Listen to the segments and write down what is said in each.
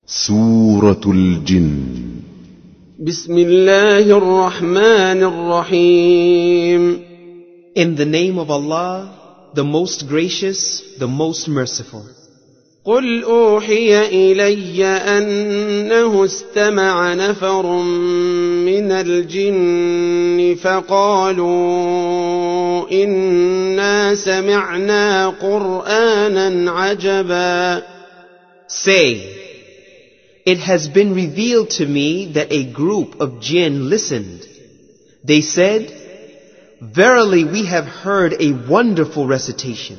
سورة الجن. بسم الله الرحمن الرحيم. In the name of Allah, the most gracious, the most merciful. قل أوحي إلي أنه استمع نفر من الجن فقالوا إنا سمعنا قرآنا عجبا. Say, it has been revealed to me that a group of jinn listened. They said, verily we have heard a wonderful recitation.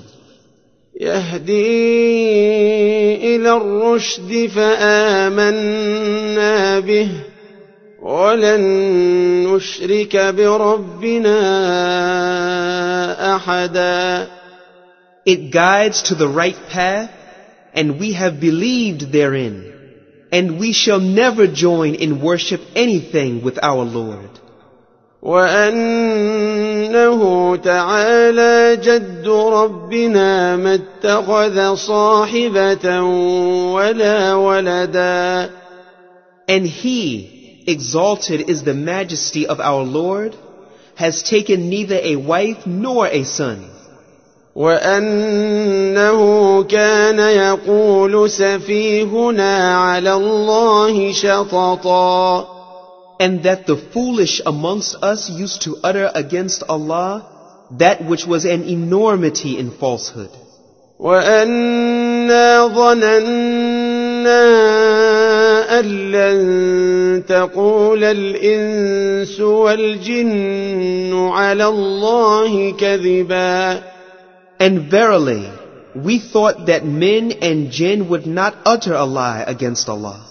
يهدي إلى الرشد فآمنا به ولن نشرك بربنا أحدا. It guides to the right path, and we have believed therein, and we shall never join in worship anything with our Lord. وأنه تعالى جد ربنا ما اتخذ صاحبة ولا ولدا. And He, exalted is the majesty of our Lord, has taken neither a wife nor a son. وأنه كان يقول سفيهنا على الله شططا. And that the foolish amongst us used to utter against Allah that which was an enormity in falsehood. وأنا ظننا أن لن تقول الإنس والجن على الله كذبا. And verily, we thought that men and jinn would not utter a lie against Allah.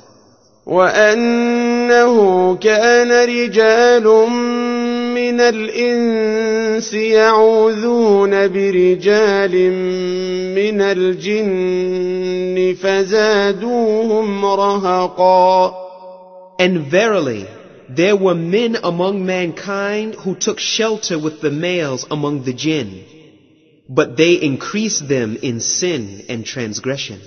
وأنه كان رجال من الإنس يعوذون برجال من الجن فزادوهم رهقا. And verily, there were men among mankind who took shelter with the males among the jinn, but they increased them in sin and transgression.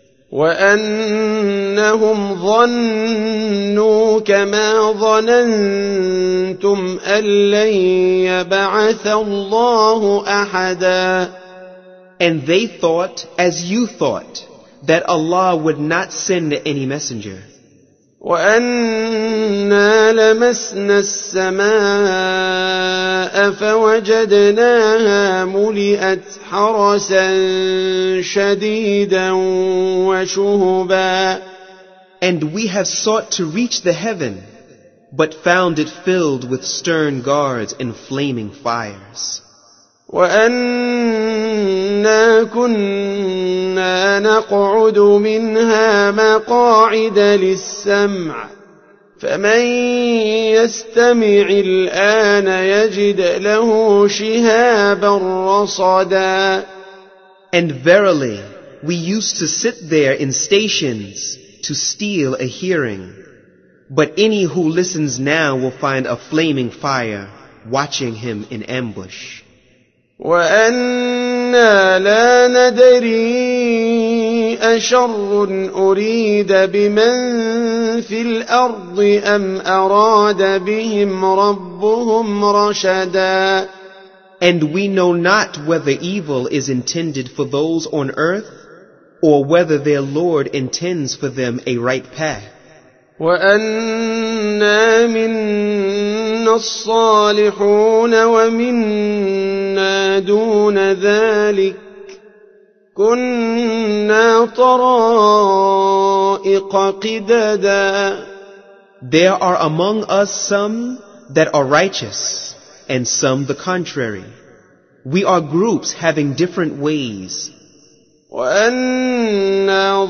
وأنهم ظنوا كما ظننتم أن لن يبعث الله أحدا. And they thought, as you thought, that Allah would not send any messenger. وأنا لمسنا السماء فوجدناها ملئت حرسا شديدا وشهبا. And we have sought to reach the heaven, but found it filled with stern guards and flaming fires. وأنا كنا نقعد منها مقاعد للسمع فمن يستمع الآن يجد له شهابا رصدا. And verily, we used to sit there in stations to steal a hearing, but any who listens now will find a flaming fire watching him in ambush. وأنا لا ندري أشر أريد بمن في الأرض أم أراد بهم ربهم رشدا. And we know not whether evil is intended for those on earth, or whether their Lord intends for them a right path. وأنا منا الصالحون ومنا دون ذلك كنا طرائق قددا. There are among us some that are righteous, and some the contrary. We are groups having different ways. وأنا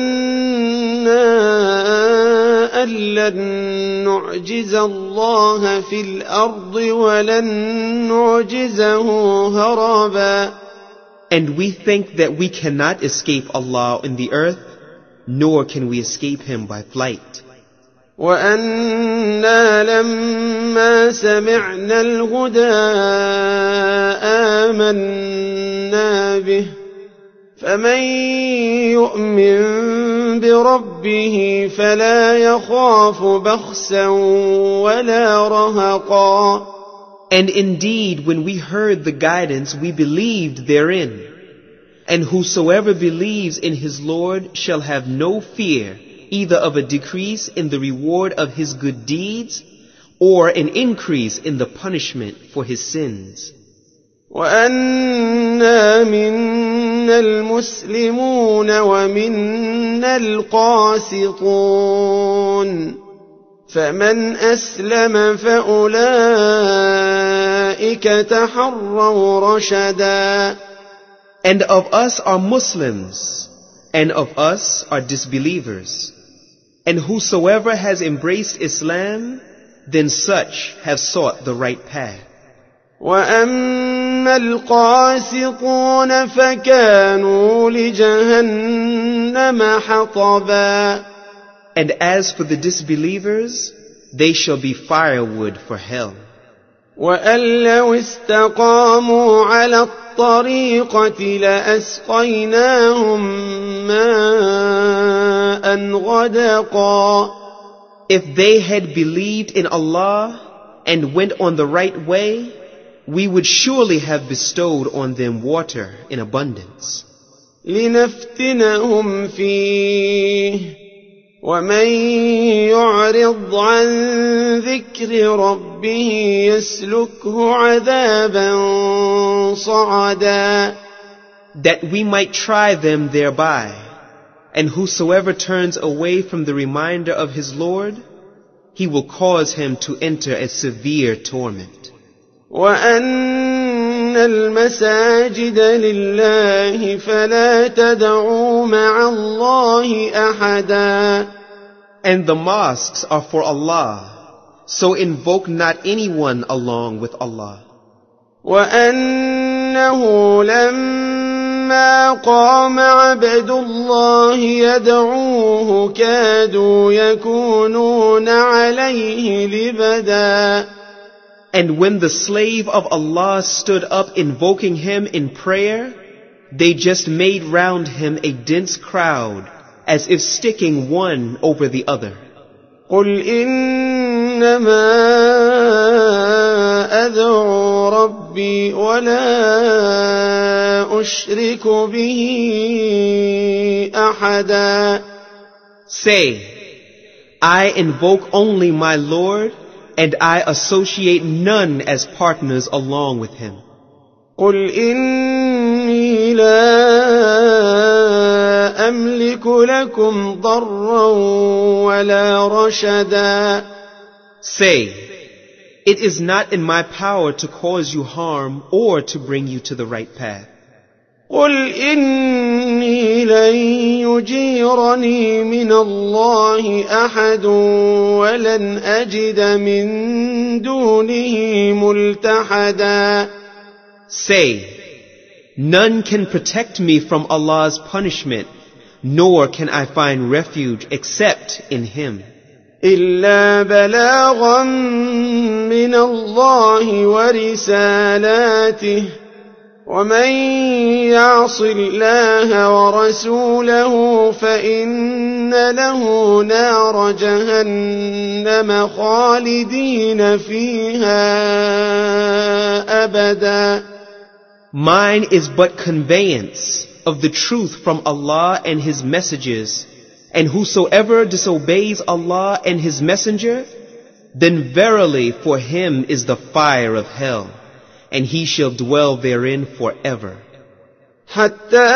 ظننا أن لن نعجز الله في الأرض ولن نعجزه هربا. And we think that we cannot escape Allah in the earth, nor can we escape Him by flight. وأنا لما سمعنا الهدى آمنا به فمن يؤمن بربه فلا يخاف بخسا ولا رهقا. And indeed, when we heard the guidance, we believed therein. And whosoever believes in his Lord shall have no fear, either of a decrease in the reward of his good deeds, or an increase in the punishment for his sins. وَأَنَّا مِنَّا الْمُسْلِمُونَ وَمِنَّا الْقَاسِطُونَ فَمَنْ أَسْلَمَ فَأُولَئِكَ تَحَرَّوْا رَشَدًا. And of us are Muslims, and of us are disbelievers. And whosoever has embraced Islam, then such have sought the right path. وَأَمَّا الْقَاسِطُونَ فَكَانُوا لِجَهَنَّمَ حَطَبًا. And as for the disbelievers, they shall be firewood for hell. وَأَن لَّوْ اسْتَقَامُوا عَلَى الطَّرِيقَةِ لَأَسْقَيْنَاهُم مَّاءً غَدَقًا. If they had believed in Allah and went on the right way, we would surely have bestowed on them water in abundance. لِنَفْتِنَهُمْ فِيهِ وَمَن يُعْرِضْ عَن ذِكْرِ رَبِّهِ يَسْلُكْهُ عَذَابًا صَعَدًا. That we might try them thereby, and whosoever turns away from the reminder of his Lord, he will cause him to enter a severe torment. وَأَنَّ الْمَسَاجِدَ لِلَّهِ فَلَا تَدْعُوا مَعَ اللَّهِ أَحَدًا. And the mosques are for Allah, so invoke not anyone along with Allah. وَأَنَّهُ لَمَّا قَامَ عَبْدُ اللَّهِ يَدْعُوهُ كَادُوا يَكُونُونَ عَلَيْهِ لِبَدًا. And when the slave of Allah stood up invoking him in prayer, they just made round him a dense crowd, as if sticking one over the other. قُلْ إِنَّمَا أَدْعُو رَبِّي وَلَا أُشْرِكُ بِهِ أَحَدًا. Say, I invoke only my Lord, and I associate none as partners along with him. قُلْ إِنِّي لَا أَمْلِكُ لَكُمْ ضَرًّا وَلَا رَشَدًا. Say, it is not in my power to cause you harm or to bring you to the right path. قُلْ إِنِّي لَن يُجِيرَنِي مِنَ اللَّهِ أَحَدٌ وَلَنْ أَجِدَ مِن دُونِهِ مُلْتَحَدًا. Say, none can protect me from Allah's punishment, nor can I find refuge except in Him. إِلَّا بَلَاغًا مِّنَ اللَّهِ وَرِسَالَاتِهِ وَمَن يَعْصِ اللَّهَ وَرَسُولَهُ فَإِنَّ لَهُ نَارَ جَهَنَّمَ خَالِدِينَ فِيهَا أَبَدًا. Mine is but conveyance of the truth from Allah and His messages, and whosoever disobeys Allah and His messenger, then verily for him is the fire of hell, and he shall dwell therein forever. حتى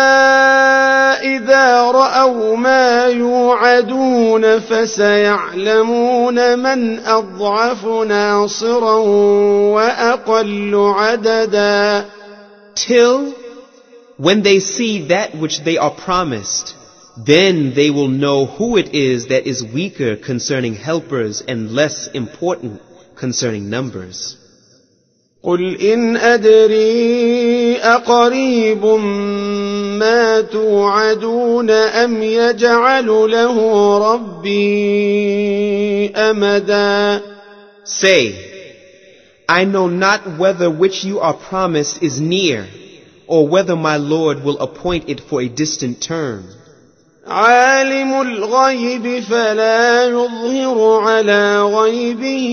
إذا رأوا ما يوعدون فسيعلمون من أضعف ناصرا وأقل عددا. Till, when they see that which they are promised, then they will know who it is that is weaker concerning helpers and less important concerning numbers. قل إن أدري أقريب ما توعدون أم يجعل له ربي أمدا. Say, I know not whether which you are promised is near, or whether my Lord will appoint it for a distant term. عالم الغيب فلا يظهر على غيبه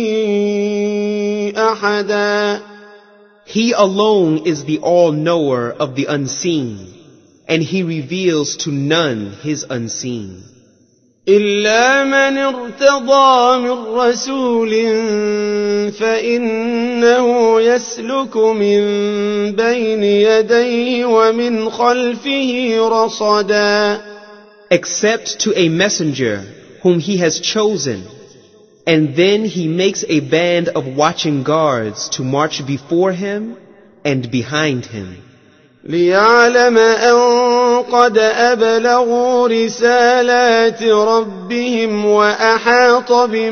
أحدا. He alone is the all-knower of the unseen, and he reveals to none his unseen. إلا من ارتضى من رسول فإنه يسلك من بين يديه ومن خلفه رصدا. Except to a messenger whom he has chosen, and then he makes a band of watching guards to march before him and behind him. ليعلم أن قد أبلغوا رسالات ربهم وأحاط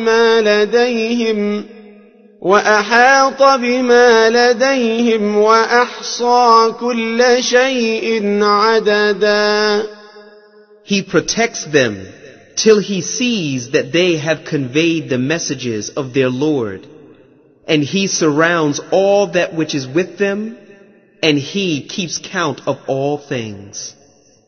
بما لديهم وأحصى كل شيء عددا. He protects them till he sees that they have conveyed the messages of their Lord, and he surrounds all that which is with them, and he keeps count of all things.